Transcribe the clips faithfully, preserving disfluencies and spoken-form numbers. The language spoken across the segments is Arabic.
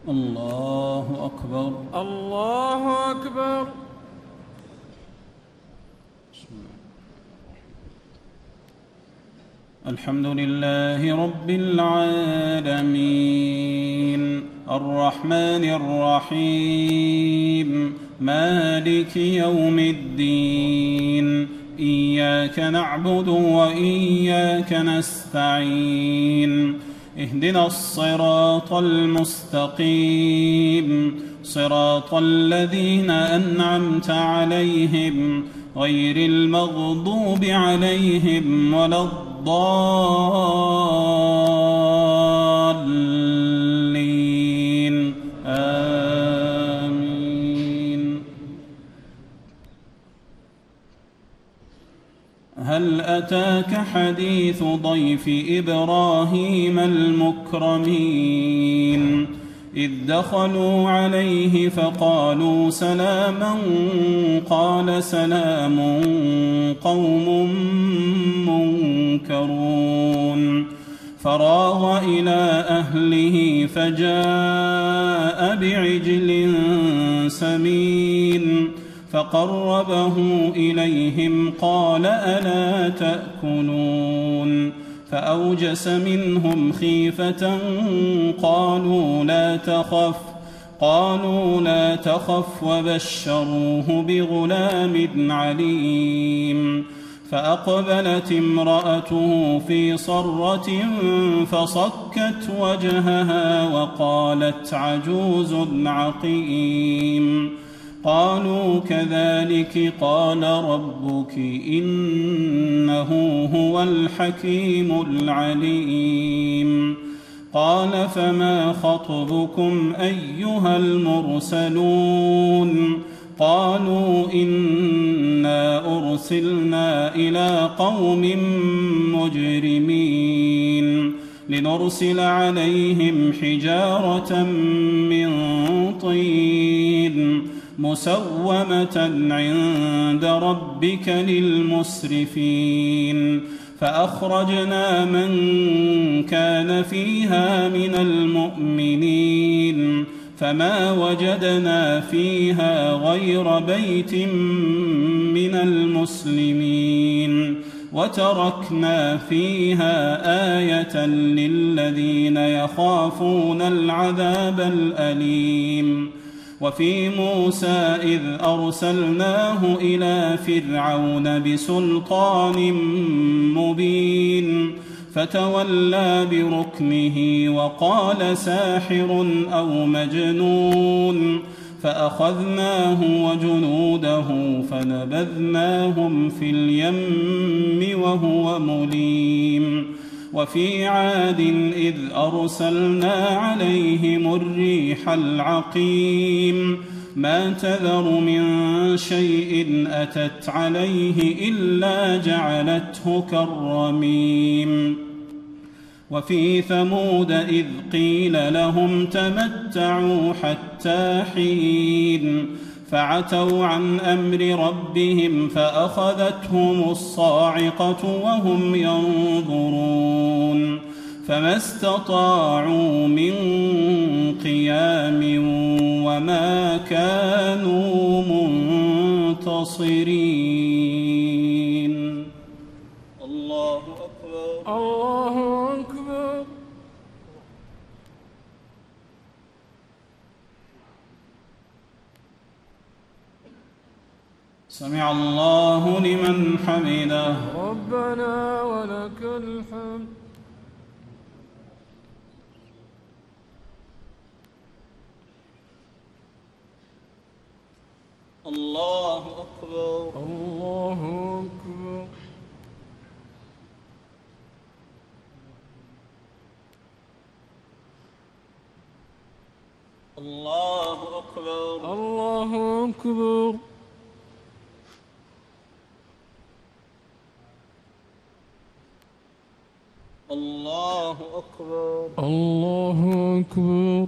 الله أكبر. الله أكبر. الحمد لله رب العالمين الرحمن الرحيم مالك يوم الدين إياك نعبد وإياك نستعين اهدنا الصراط المستقيم صراط الذين أنعمت عليهم غير المغضوب عليهم ولا الضالين آمين. هل أتاك حديث ضيف إبراهيم المكرمين إذ دخلوا عليه فقالوا سلاما قال سلام قوم منكرون فراغ إلى أهله فجاء بعجل سمين فقربه إليهم قال ألا تأكلون فأوجس منهم خيفة قالوا لا تخف قالوا لا تخف وبشروه بغلام عليم فأقبلت امرأته في صرة فصكت وجهها وقالت عجوز عقيم قالوا كذلك قال ربك إنه هو الحكيم العليم قال فما خطبكم أيها المرسلون قالوا إنا أرسلنا إلى قوم مجرمين لنرسل عليهم حجارة من طين مسومة عند ربك للمسرفين فأخرجنا من كان فيها من المؤمنين فما وجدنا فيها غير بيت من المسلمين وتركنا فيها آية للذين يخافون العذاب الأليم وفي موسى إذ أرسلناه إلى فرعون بسلطان مبين فتولى بركنه وقال ساحر أو مجنون فأخذناه وجنوده فنبذناهم في اليم وهو مليم وفي عاد إذ أرسلنا عليهم الريح العقيم ما تذر من شيء أتت عليه إلا جعلته كالرميم وفي ثمود إذ قيل لهم تمتعوا حتى حين فعتوا عن أمر ربهم فأخذتهم الصاعقة وهم ينظرون فما استطاعوا من قيام وما كانوا منتصرين. الله أكبر. الله أكبر. سمع الله لمن حمده. ربنا ولك الحمد. الله أكبر. الله أكبر. الله أكبر. الله أكبر. الله أكبر. الله أكبر.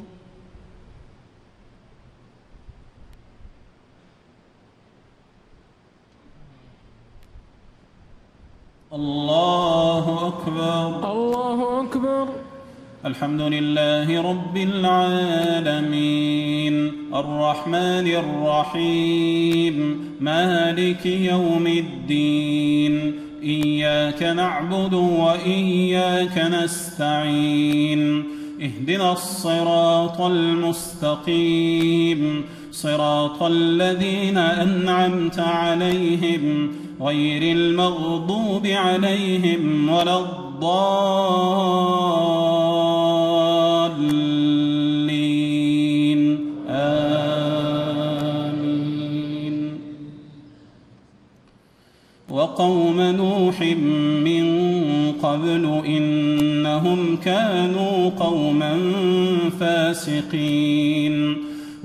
الله أكبر. الله أكبر. الحمد لله رب العالمين الرحمن الرحيم مالك يوم الدين إياك نعبد وإياك نستعين اهدنا الصراط المستقيم صراط الذين أنعمت عليهم غير المغضوب عليهم ولا الضالين آمين. وقوم نوح من قبل إنهم كانوا قوما فاسقين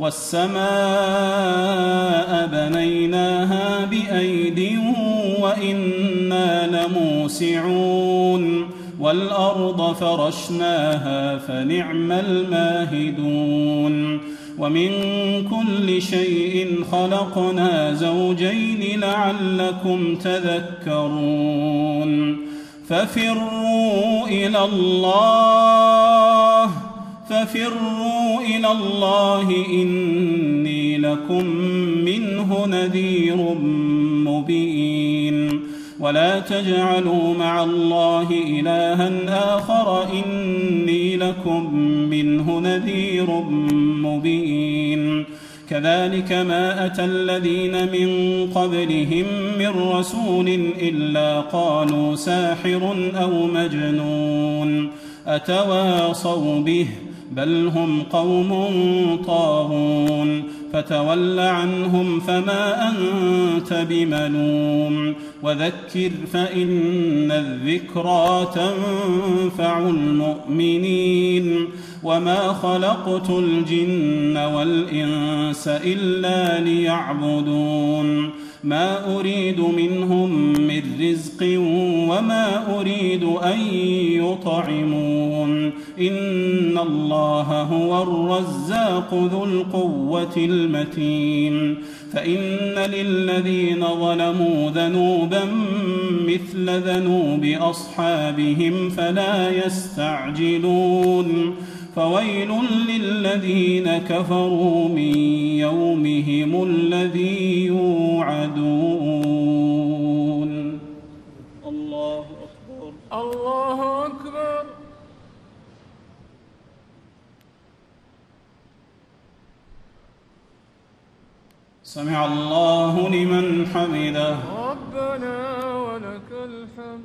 والسماء بنيناها بأيد وإنا لموسعون والأرض فرشناها فنعم الماهدون ومن كل شيء خلقنا زوجين لعلكم تذكرون ففروا إلى الله ففروا إلى الله إني لكم منه نذير مبين ولا تجعلوا مع الله إلها آخر إني لكم منه نذير مبين كذلك ما أتى الذين من قبلهم من رسول إلا قالوا ساحر أو مجنون أتواصوا به بل هم قوم طاغون فتول عنهم فما أنت بملوم وذكر فإن الذكرى تنفع المؤمنين وما خلقت الجن والإنس إلا ليعبدون ما أريد منهم من رزق وما أريد أن يطعمون إن الله هو الرزاق ذو القوة المتين فإن للذين ظلموا ذنوبا مثل ذنوب أصحابهم فلا يستعجلون فويل للذين كفروا من يومهم الذي يوعدون. الله أكبر الله أكبر. سمع الله لمن حمده. ربنا ولك الحمد.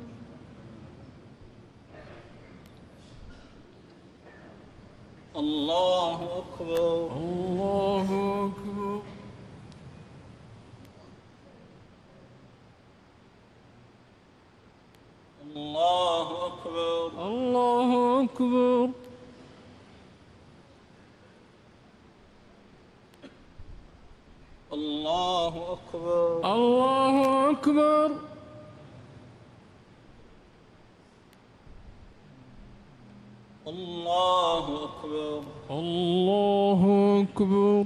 الله أكبر الله أكبر. الله أكبر الله أكبر. الله أكبر الله أكبر. الله أكبر الله أكبر.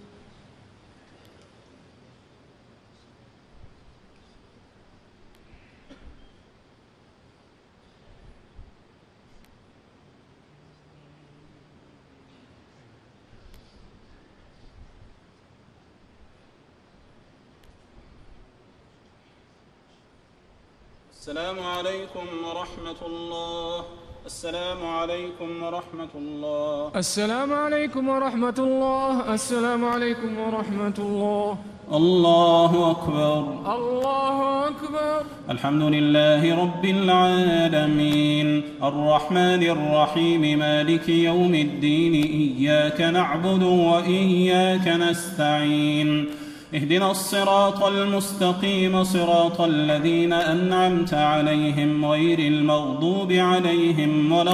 السلام عليكم ورحمة الله. السلام عليكم ورحمة الله. السلام عليكم ورحمة الله. السلام عليكم ورحمة الله. الله أكبر الله أكبر. الحمد لله رب العالمين الرحمن الرحيم مالك يوم الدين إياك نعبد وإياك نستعين اهدنا الصراط المستقيم صراط الذين أنعمت عليهم غير المغضوب عليهم ولا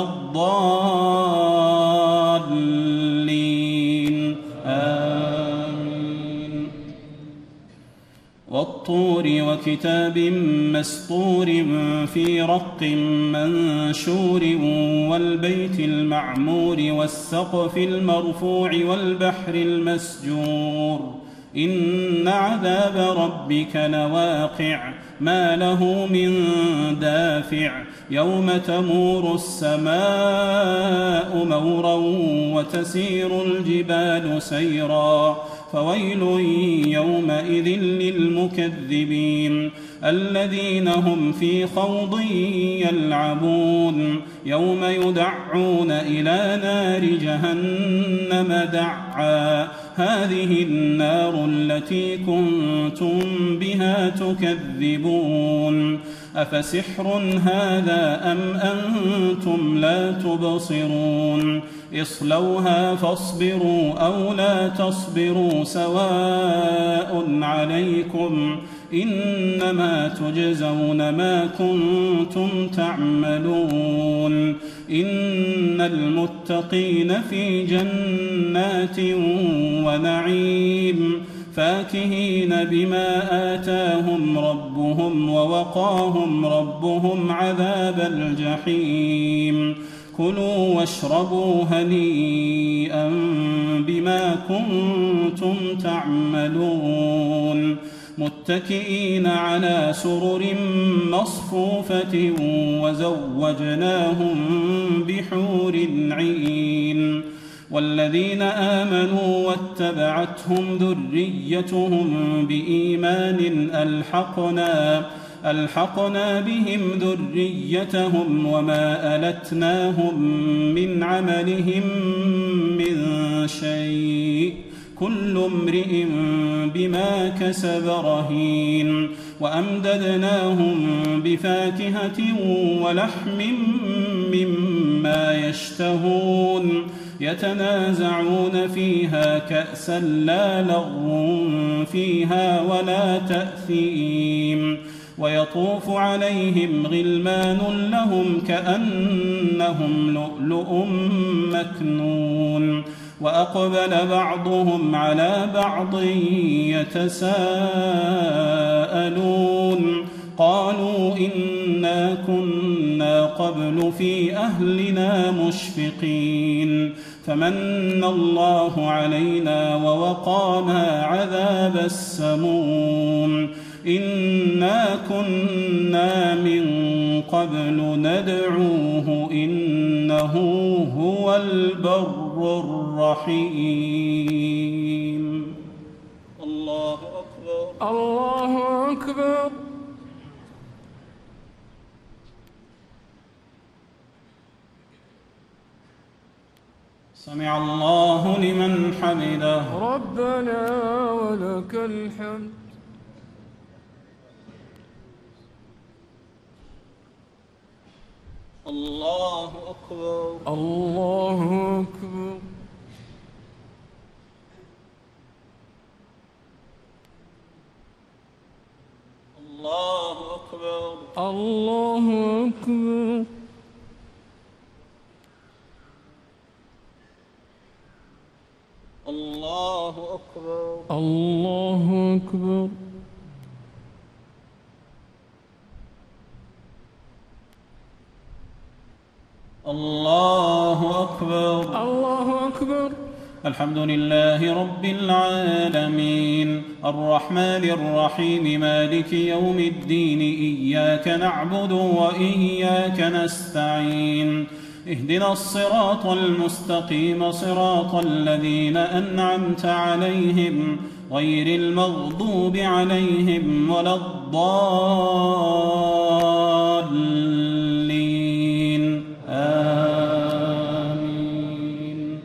الضالين آمين. والطور وكتاب مسطور في رق منشور والبيت المعمور والسقف المرفوع والبحر المسجور إن عذاب ربك لواقع ما له من دافع يوم تمور السماء مورا وتسير الجبال سيرا فويل يومئذ للمكذبين الذين هم في خوض يلعبون يوم يدعون إلى نار جهنم دعا هذه النار التي كنتم بها تكذبون أفسحر هذا أم أنتم لا تبصرون اصلوها فاصبروا أو لا تصبروا سواء عليكم إنما تجزون ما كنتم تعملون إن المتقين في جنات ونعيم فاكهين بما آتاهم ربهم ووقاهم ربهم عذاب الجحيم كلوا واشربوا هنيئا بما كنتم تعملون متكئين على سرر مصفوفة وزوجناهم بحور عين والذين آمنوا واتبعتهم ذريتهم بإيمان ألحقنا ألحقنا بهم ذريتهم وما ألتناهم من عملهم من شيء كل امرئ بما كسب رهين وأمددناهم بفاكهة ولحم مما يشتهون يتنازعون فيها كأسا لا لغو فيها ولا تأثيم ويطوف عليهم غلمان لهم كأنهم لؤلؤ مكنون وأقبل بعضهم على بعض يتساءلون قالوا إنا كنا قبل في أهلنا مشفقين فمن الله علينا ووقانا عذاب السموم إنا كنا من قبل ندعوه إنه هو البر الرحيم الله أكبر الله أكبر سمع الله لمن حمده ربنا ولك الحمد الله أكبر الله أكبر الله أكبر الله أكبر الله أكبر الله أكبر الله أكبر الله أكبر الحمد لله رب العالمين الرحمن الرحيم مالك يوم الدين إياك نعبد وإياك نستعين اهدنا الصراط المستقيم صراط الذين أنعمت عليهم غير المغضوب عليهم ولا الضالين آمين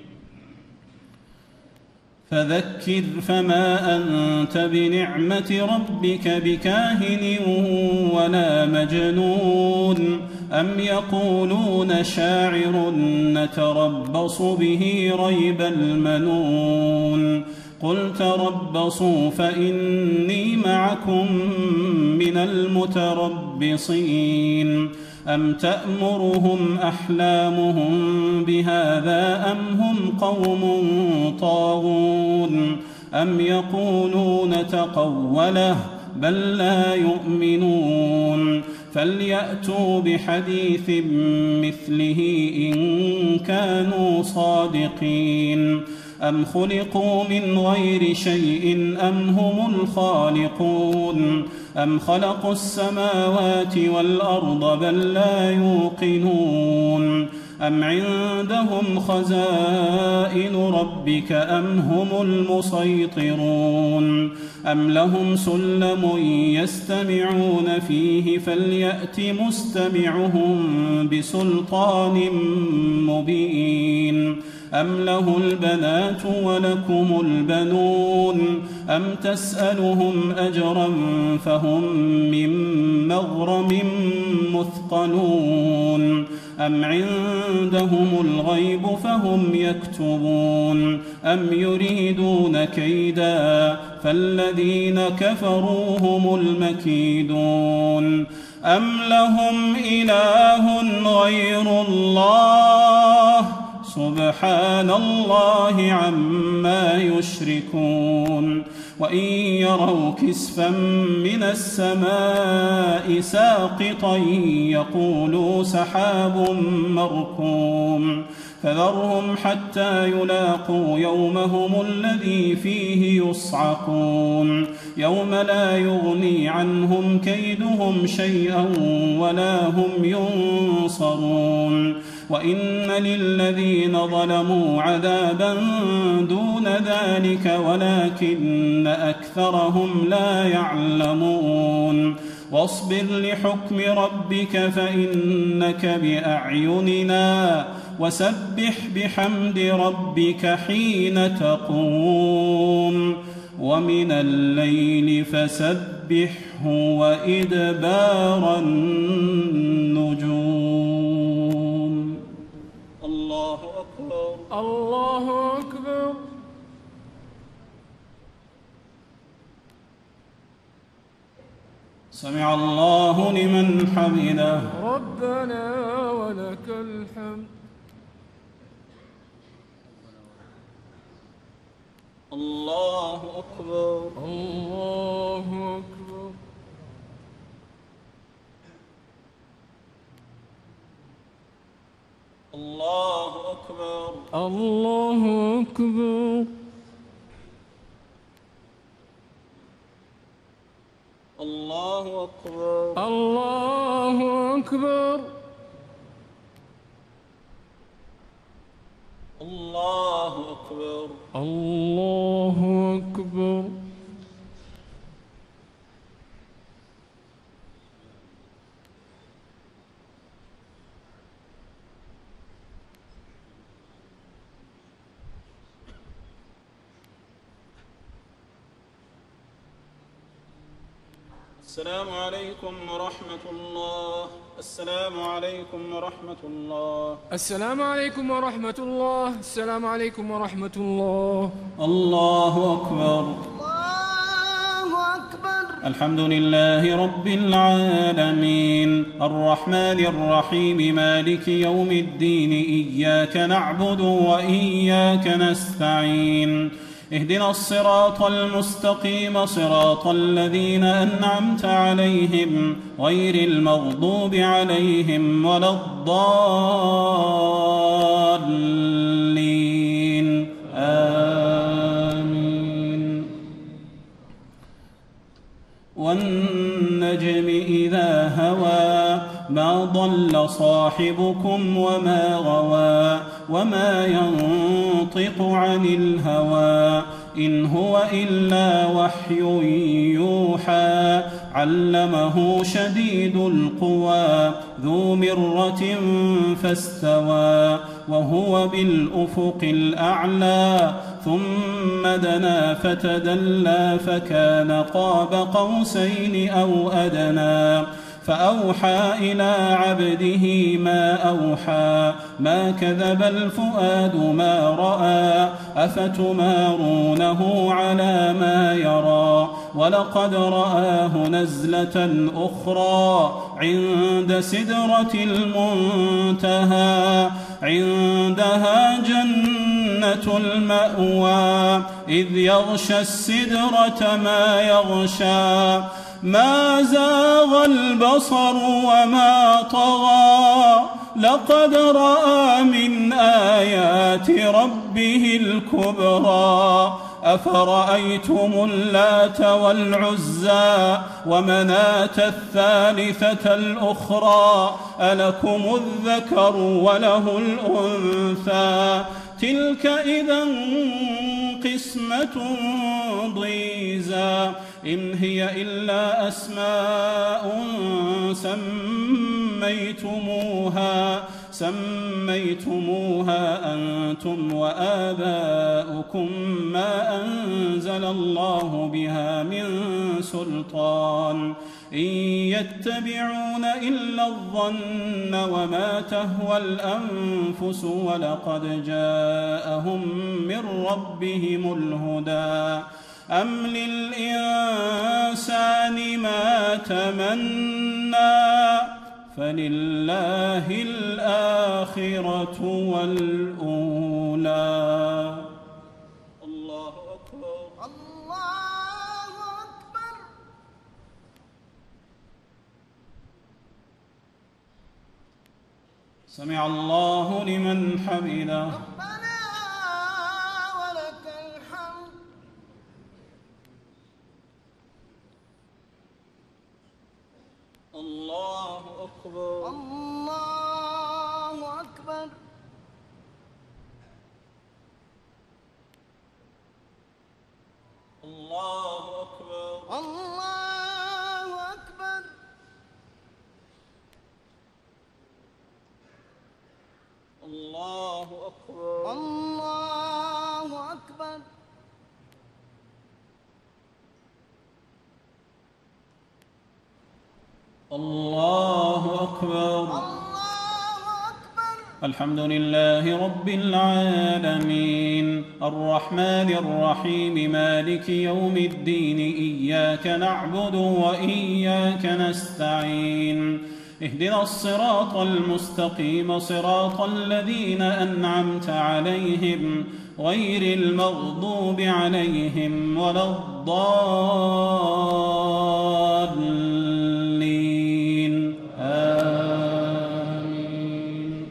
فذكر فما أنت بنعمة ربك بكاهن ولا مجنون أم يقولون شاعر نتربص به ريب المنون قل تربصوا فإني معكم من المتربصين أم تأمرهم أحلامهم بهذا أم هم قوم طاغون أم يقولون تقوله بل لا يؤمنون فليأتوا بحديث مثله إن كانوا صادقين أم خلقوا من غير شيء أم هم الخالقون أم خلقوا السماوات والأرض بل لا يوقنون أم عندهم خزائن ربك أم هم المسيطرون أم لهم سلم يستمعون فيه فليأت مستمعهم بسلطان مبين أم له البنات ولكم البنون أم تسألهم أجرا فهم من مغرم مثقلون أم عندهم الغيب فهم يكتبون أم يريدون كيدا فالذين كفروا هم المكيدون أم لهم إله غير الله سبحان الله عما يشركون وإن يروا كسفا من السماء ساقطا يقولوا سحاب مركوم فذرهم حتى يلاقوا يومهم الذي فيه يصعقون يوم لا يغني عنهم كيدهم شيئا ولا هم ينصرون وإن للذين ظلموا عذابا دون ذلك ولكن أكثرهم لا يعلمون واصبر لحكم ربك فإنك بأعيننا وسبح بحمد ربك حين تقوم ومن الليل فسبحه وإدبار النجوم. الله أكبر الله أكبر. سمع الله لمن حمده. ربنا ولك الحمد. الله أكبر الله أكبر. الله أكبر الله أكبر. الله أكبر الله أكبر. الله أكبر الله أكبر. السلام عليكم ورحمة الله. السلام عليكم ورحمة الله. السلام عليكم ورحمة الله. السلام عليكم ورحمة الله. الله أكبر. الله أكبر. الحمد لله رب العالمين الرحمن الرحيم مالك يوم الدين إياك نعبد وإياك نستعين اهدنا الصراط المستقيم صراط الذين أنعمت عليهم غير المغضوب عليهم ولا الضالين آمين. والنجم إذا هوى ما ضل صاحبكم وما غوى وما ينطق عن الهوى إن هو إلا وحي يوحى علمه شديد القوى ذو مرة فاستوى وهو بالأفق الأعلى ثم دنا فتدلى فكان قاب قوسين أو أدنى فأوحى إلى عبده ما أوحى ما كذب الفؤاد ما رأى أفتمارونه على ما يرى ولقد رآه نزلة أخرى عند سدرة المنتهى عندها جنة المأوى إذ يغشى السدرة ما يغشى ما زاغ البصر وما طغى لقد رأى من آيات ربه الكبرى أفرأيتم اللات والعزى ومناة الثالثة الأخرى ألكم الذكر وله الأنثى تلك إذا قسمة ضيزى إن هي إلا أسماء سميتموها سميتموها أنتم وآباؤكم ما أنزل الله بها من سلطان إن يتبعون إلا الظن وما تهوى الأنفس ولقد جاءهم من ربهم الهدى أم للإنسان ما تمنى فلله الآخرة والأولى. الله أكبر الله أكبر. سمع الله لمن حمده. ربنا ولك الحمد. الله أكبر الله أكبر. الله أكبر الله أكبر. الله أكبر الله أكبر. الله أكبر. الله أكبر. الحمد لله رب العالمين الرحمن الرحيم مالك يوم الدين إياك نعبد وإياك نستعين اهدنا الصراط المستقيم صراط الذين أنعمت عليهم غير المغضوب عليهم ولا الضالين آمين.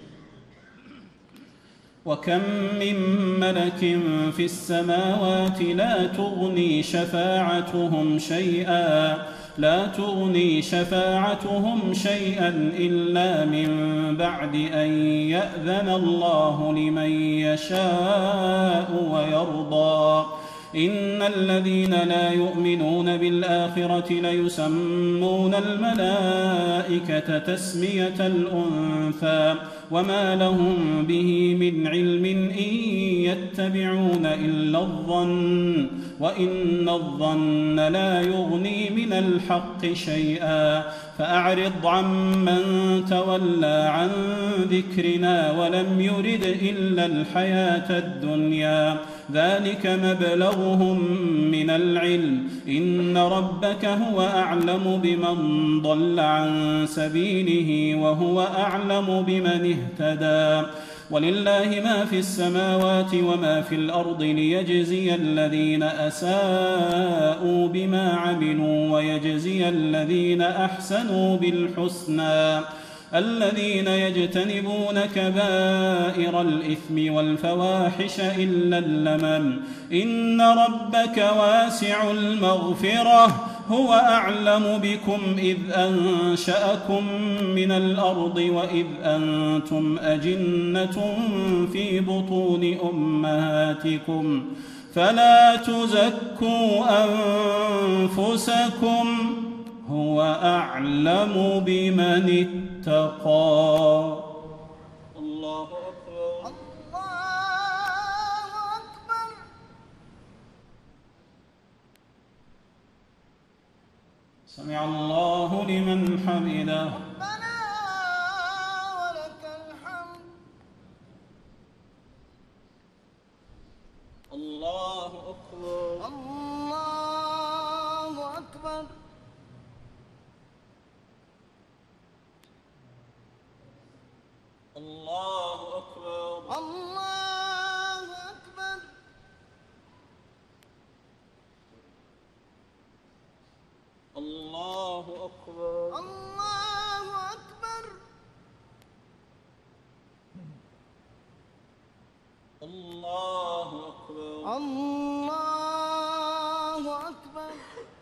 وكم من ملك في السماوات لا تغني شفاعتهم شيئا لا تغني شفاعتهم شيئا إلا من بعد أن يأذن الله لمن يشاء ويرضى إن الذين لا يؤمنون بالآخرة ليسمون الملائكة تسمية الأنثى وما لهم به من علم إن يتبعون إلا الظن وإن الظن لا يغني من الحق شيئا فأعرض عمن تولى عن ذكرنا ولم يرد إلا الحياة الدنيا ذلك مبلغهم من العلم إن ربك هو أعلم بمن ضل عن سبيله وهو أعلم بمن اهتدى ولله ما في السماوات وما في الأرض ليجزي الذين أساءوا بما عملوا ويجزي الذين أحسنوا بالحسنى الذين يجتنبون كبائر الإثم والفواحش إلا اللمم إن ربك واسع المغفرة هو أعلم بكم إذ أنشأكم من الأرض وإذ أنتم أجنة في بطون أمهاتكم فلا تزكوا أنفسكم هو أعلم بمن اتقى. الله أكبر. الله أكبر. سمع الله لمن حمده. ربنا ولك الحمد. الله أكبر. الله أكبر. الله أكبر. الله أكبر. الله أكبر. الله أكبر. الله أكبر. الله أكبر.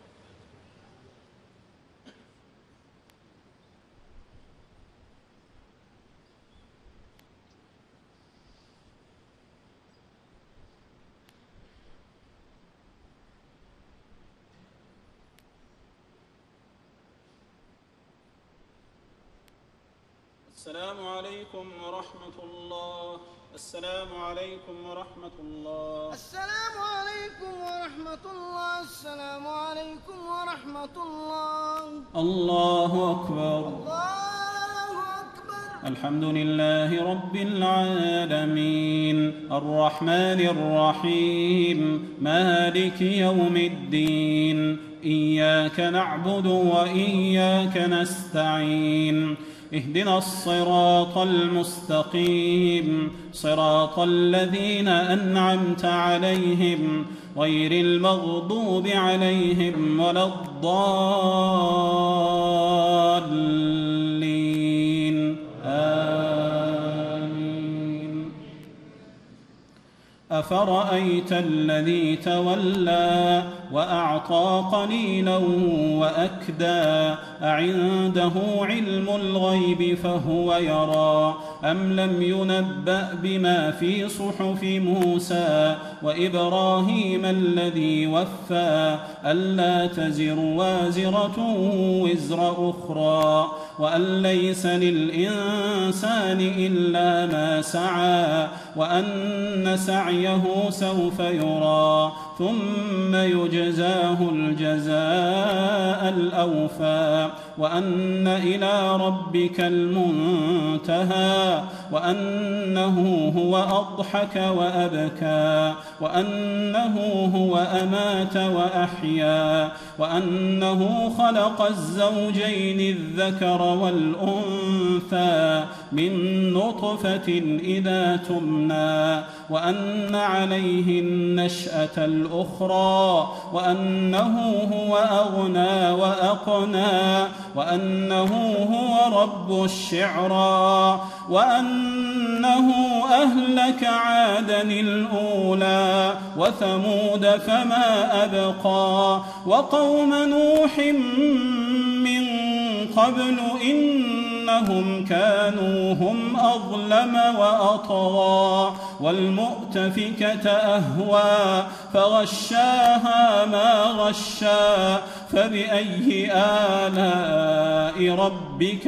السلام عليكم ورحمة الله. السلام عليكم ورحمة الله. السلام عليكم ورحمة الله. السلام عليكم ورحمة الله. الله أكبر. الله أكبر. الحمد لله رب العالمين الرحمن الرحيم مالك يوم الدين إياك نعبد وإياك نستعين اهدنا الصراط المستقيم صراط الذين أنعمت عليهم غير المغضوب عليهم ولا الضالين آمين. أفرأيت الذي تولى وأعطى قليلا وأكدى أعنده علم الغيب فهو يرى أم لم ينبأ بما في صحف موسى وإبراهيم الذي وفى ألا تزر وازرة وزر أخرى وأن ليس للإنسان إلا ما سعى وأن سعيه سوف يرى ثم يجزاه الجزاء الأوفى وأن إلى ربك المنتهى وأنه هو أضحك وأبكى وأنه هو أمات وأحيا وأنه خلق الزوجين الذكر والأنثى من نطفة إذا تمنى وأن عليه النشأة الأخرى وأنه هو أغنى وأقنى وأنه هو رب الشعرى وأنه أهلك عادا الأولى وثمود فما أبقى وقوم نوح من قبل إنهم كانوا هم أظلم وأطغى والمؤتفكة أهوى فغشاها ما غشى فبأي آلاء ربك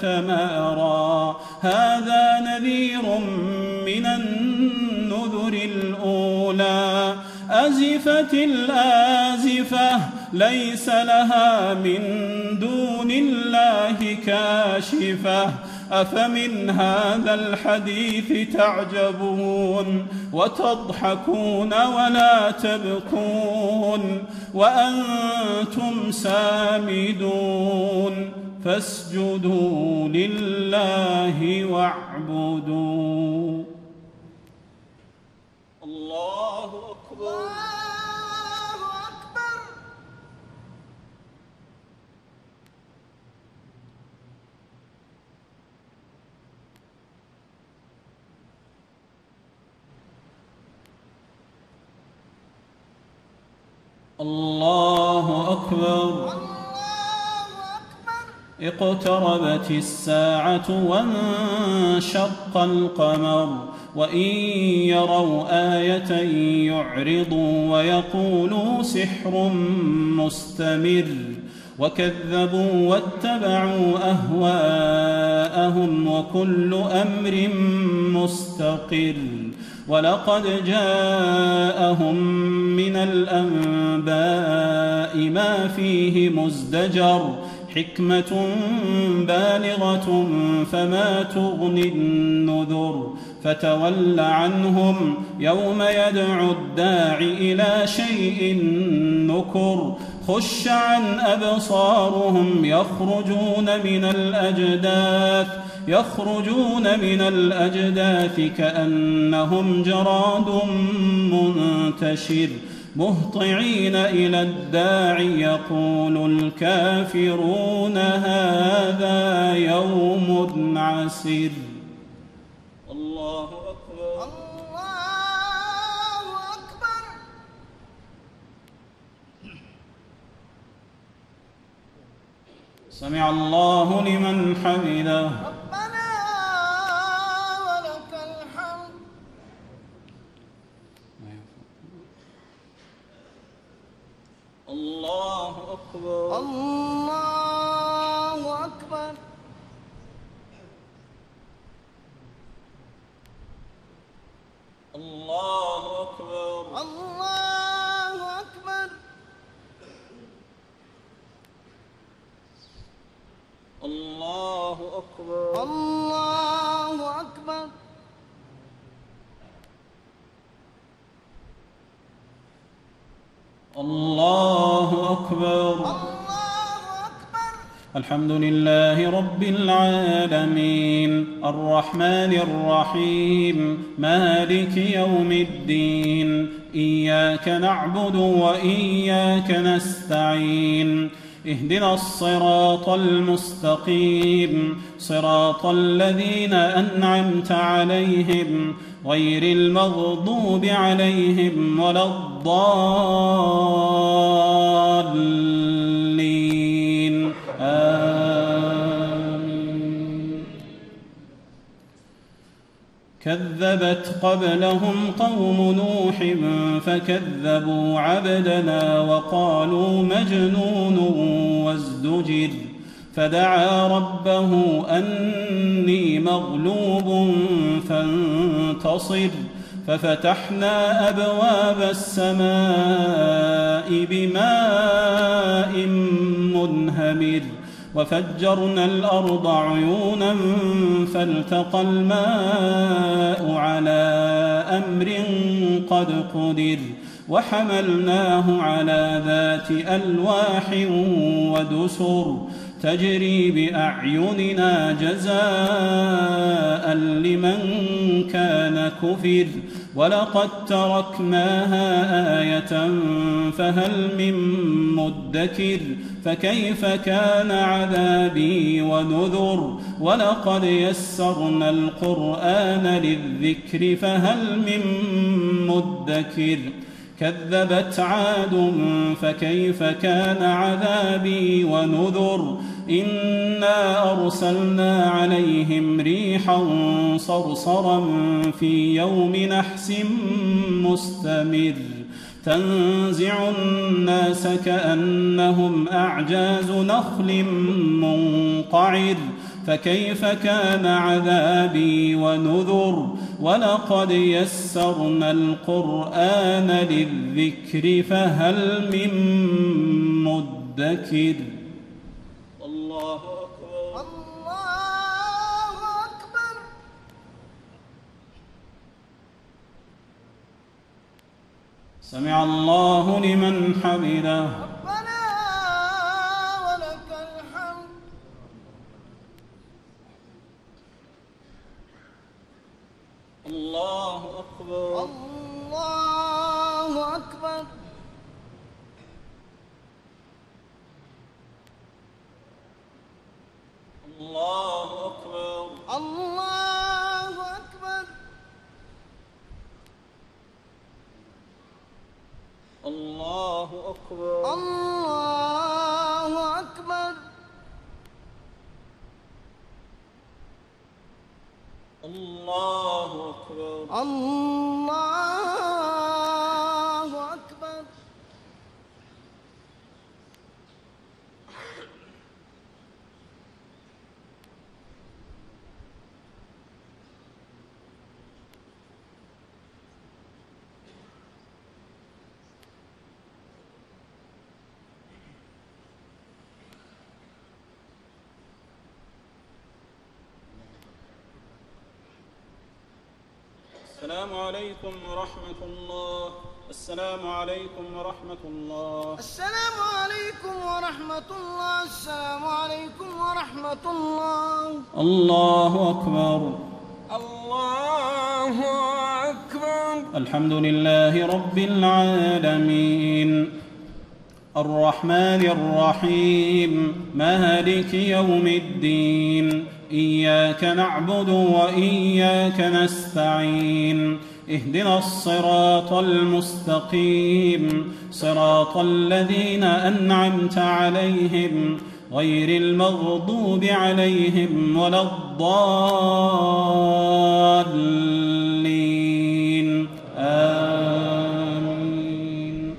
تتمارى هذا نذير من النذر الأولى أزفت الآزفة ليس لها من دون الله كاشفة أفمن هذا الحديث تعجبون وتضحكون ولا تبكون وأنتم سامدون فاسجدوا لله واعبدوا. الله أكبر. الله أكبر. الله أكبر. الله أكبر. اقتربت الساعة وانشق القمر وإن يروا آية يعرضوا ويقولوا سحر مستمر وكذبوا واتبعوا أهواءهم وكل أمر مستقر ولقد جاءهم من الأنباء ما فيه مزدجر حكمة بالغة فما تغني النذر فتول عنهم يوم يدعو الداع إلى شيء نكر خش عن أبصارهم يخرجون من الأجداث يخرجون من الأجداث كأنهم جراد منتشر مهطعين إلى الداع يقول الكافرون هذا يوم عسر. الله أكبر. الله سمع الله لمن حمده. ربنا ولك الحمد. الله أكبر. الله أكبر. الله أكبر. الله أكبر. الله أكبر. الله أكبر. الله أكبر. الله أكبر. الحمد لله رب العالمين الرحمن الرحيم مالك يوم الدين إياك نعبد وإياك نستعين اهدنا الصراط المستقيم صراط الذين أنعمت عليهم غير المغضوب عليهم ولا الضالين آمين. كذبت قبلهم قوم نوح فكذبوا عبدنا وقالوا مجنون وازدجر فدعا ربه أني مغلوب فانتصر ففتحنا أبواب السماء بماء منهمر وفجرنا الأرض عيونا فالتقى الماء على أمر قد قدر وحملناه على ذات ألواح ودسر تجري بأعيننا جزاء لمن كان كفر ولقد تركناها آية فهل من مدكر فكيف كان عذابي ونذر ولقد يسرنا القرآن للذكر فهل من مدكر كذبت عاد فكيف كان عذابي ونذر إنا أرسلنا عليهم ريحا صرصرا في يوم نحس مستمر تنزع الناس كأنهم أعجاز نخل منقعر فكيف كان عذابي ونذر ولقد يسرنا القرآن للذكر فهل من مدكر. الله أكبر. الله أكبر. سمع الله لمن حمده. ربنا ولك الحمد. الله أكبر. الله أكبر. الله أكبر. الله أكبر. الله أكبر. الله أكبر. الله أكبر. الله أكبر. السلام عليكم ورحمة الله. السلام عليكم ورحمة الله. السلام عليكم ورحمة الله. السلام عليكم ورحمة الله. الله أكبر. الله أكبر. الحمد لله رب العالمين الرحمن الرحيم مالك يوم الدين إياك نعبد وإياك نستعين اهدنا الصراط المستقيم صراط الذين أنعمت عليهم غير المغضوب عليهم ولا الضالين آمين.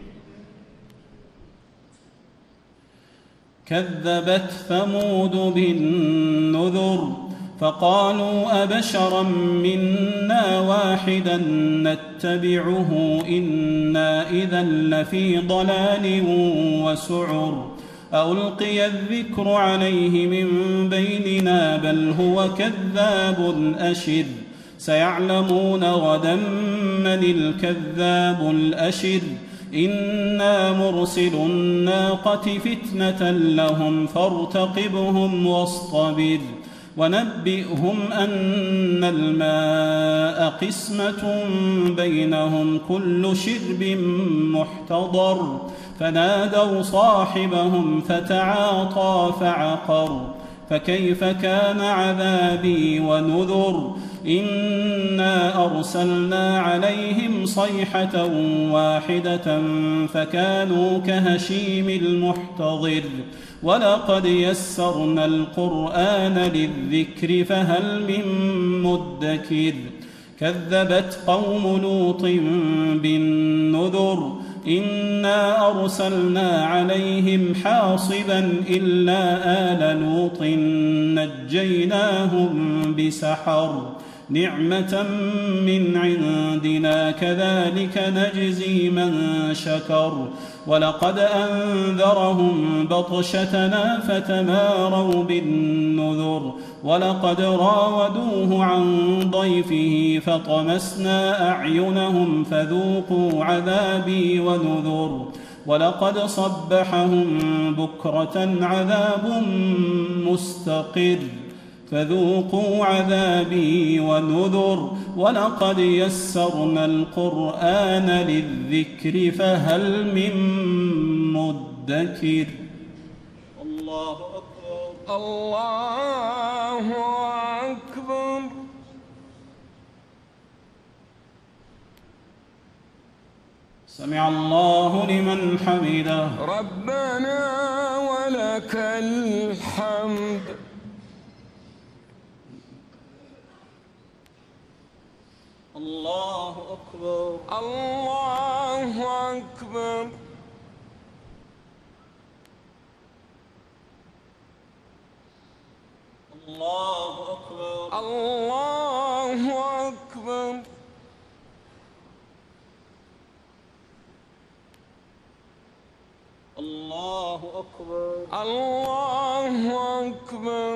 كذبت ثمود بالنذر فقالوا أبشرا منا واحدا نتبعه إنا إذا لفي ضلال وسعر ألقي الذكر عليه من بيننا بل هو كذاب أشر سيعلمون غدا من الكذاب الأشر إنا مرسل الناقة فتنة لهم فارتقبهم واصطبر ونبئهم أن الماء قسمة بينهم كل شرب محتضر فنادوا صاحبهم فتعاطى فعقر فكيف كان عذابي ونذر إنا أرسلنا عليهم صيحة واحدة فكانوا كهشيم المحتضر ولقد يسرنا القرآن للذكر فهل من مدكر كذبت قوم لوط بالنذر إنا أرسلنا عليهم حاصبا إلا آل لوط نجيناهم بسحر نعمة من عندنا كذلك نجزي من شكر ولقد أنذرهم بطشتنا فتماروا بالنذر ولقد راودوه عن ضيفه فطمسنا أعينهم فذوقوا عذابي ونذر ولقد صبحهم بكرة عذاب مستقر فذوقوا عذابي ونذر ولقد يسرنا القرآن للذكر فهل من مدكر. الله أكبر الله أكبر. سمع الله لمن حمده ربنا ولك الحمد. الله أكبر الله أكبر. الله أكبر الله أكبر. الله أكبر الله أكبر.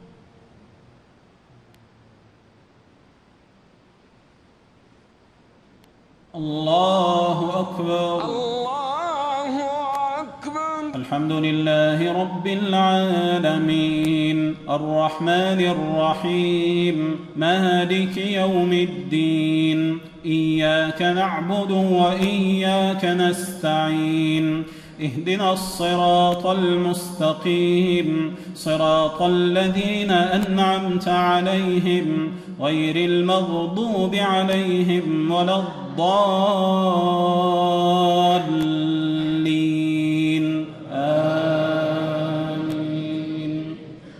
الله أكبر الله أكبر. الحمد لله رب العالمين الرحمن الرحيم مالك يوم الدين إياك نعبد وإياك نستعين اهدنا الصراط المستقيم صراط الذين أنعمت عليهم غير المغضوب عليهم ولا الضالين آمين.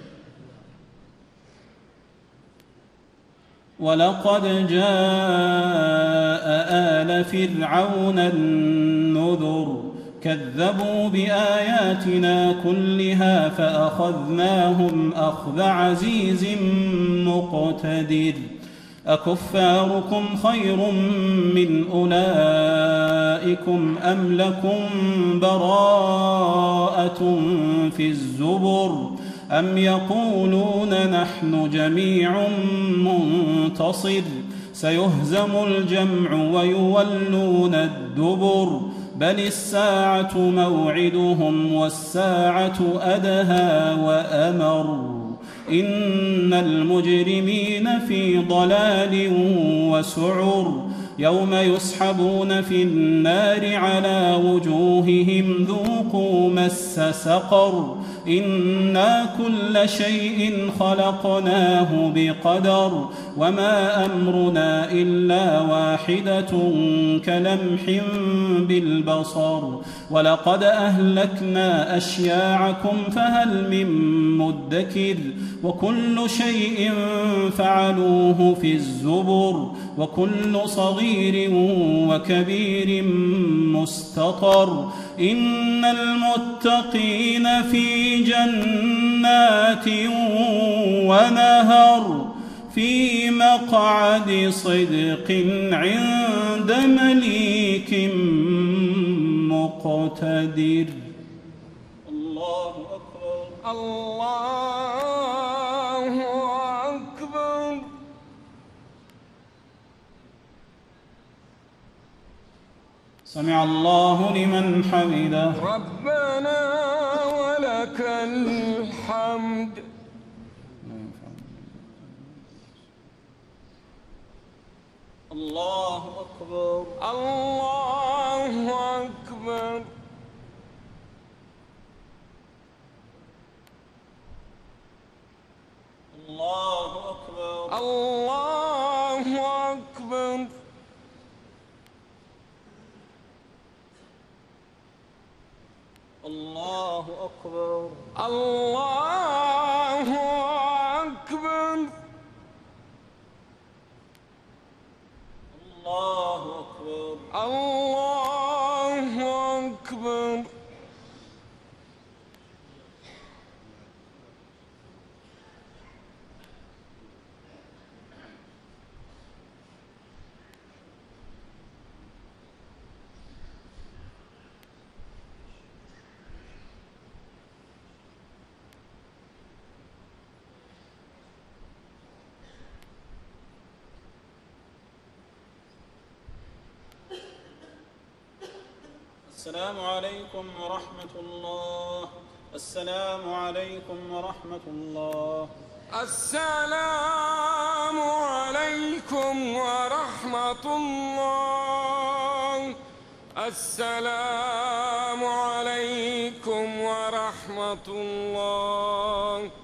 ولقد جاء آل فرعون النذر كذبوا بآياتنا كلها فأخذناهم أخذ عزيز مقتدر أكفاركم خير من أولئكم أم لكم براءة في الزبر أم يقولون نحن جميع منتصر سيهزم الجمع ويولون الدبر بل الساعة موعدهم والساعة أدهى وأمر إن المجرمين في ضلال وسعر يوم يسحبون في النار على وجوههم ذوقوا مس سقر إنا كل شيء خلقناه بقدر وما أمرنا إلا واحدة كلمح بالبصر ولقد أهلكنا أشياعكم فهل من مدكر وكل شيء فعلوه في الزبر وكل صغير وكبير مستطر إن المتقين في جنات ونهر في مقعد صدق عند مليك مقتدر. الله أكبر. الله أكبر. سمع الله لمن حمده. ربنا ولك الحمد. الله أكبر. الله أكبر. الله أكبر. الله أكبر. الله أكبر. الله أكبر. الله أكبر. الله أكبر. السلام عليكم ورحمة الله. السلام عليكم ورحمة الله. السلام عليكم ورحمة الله. السلام عليكم ورحمة الله.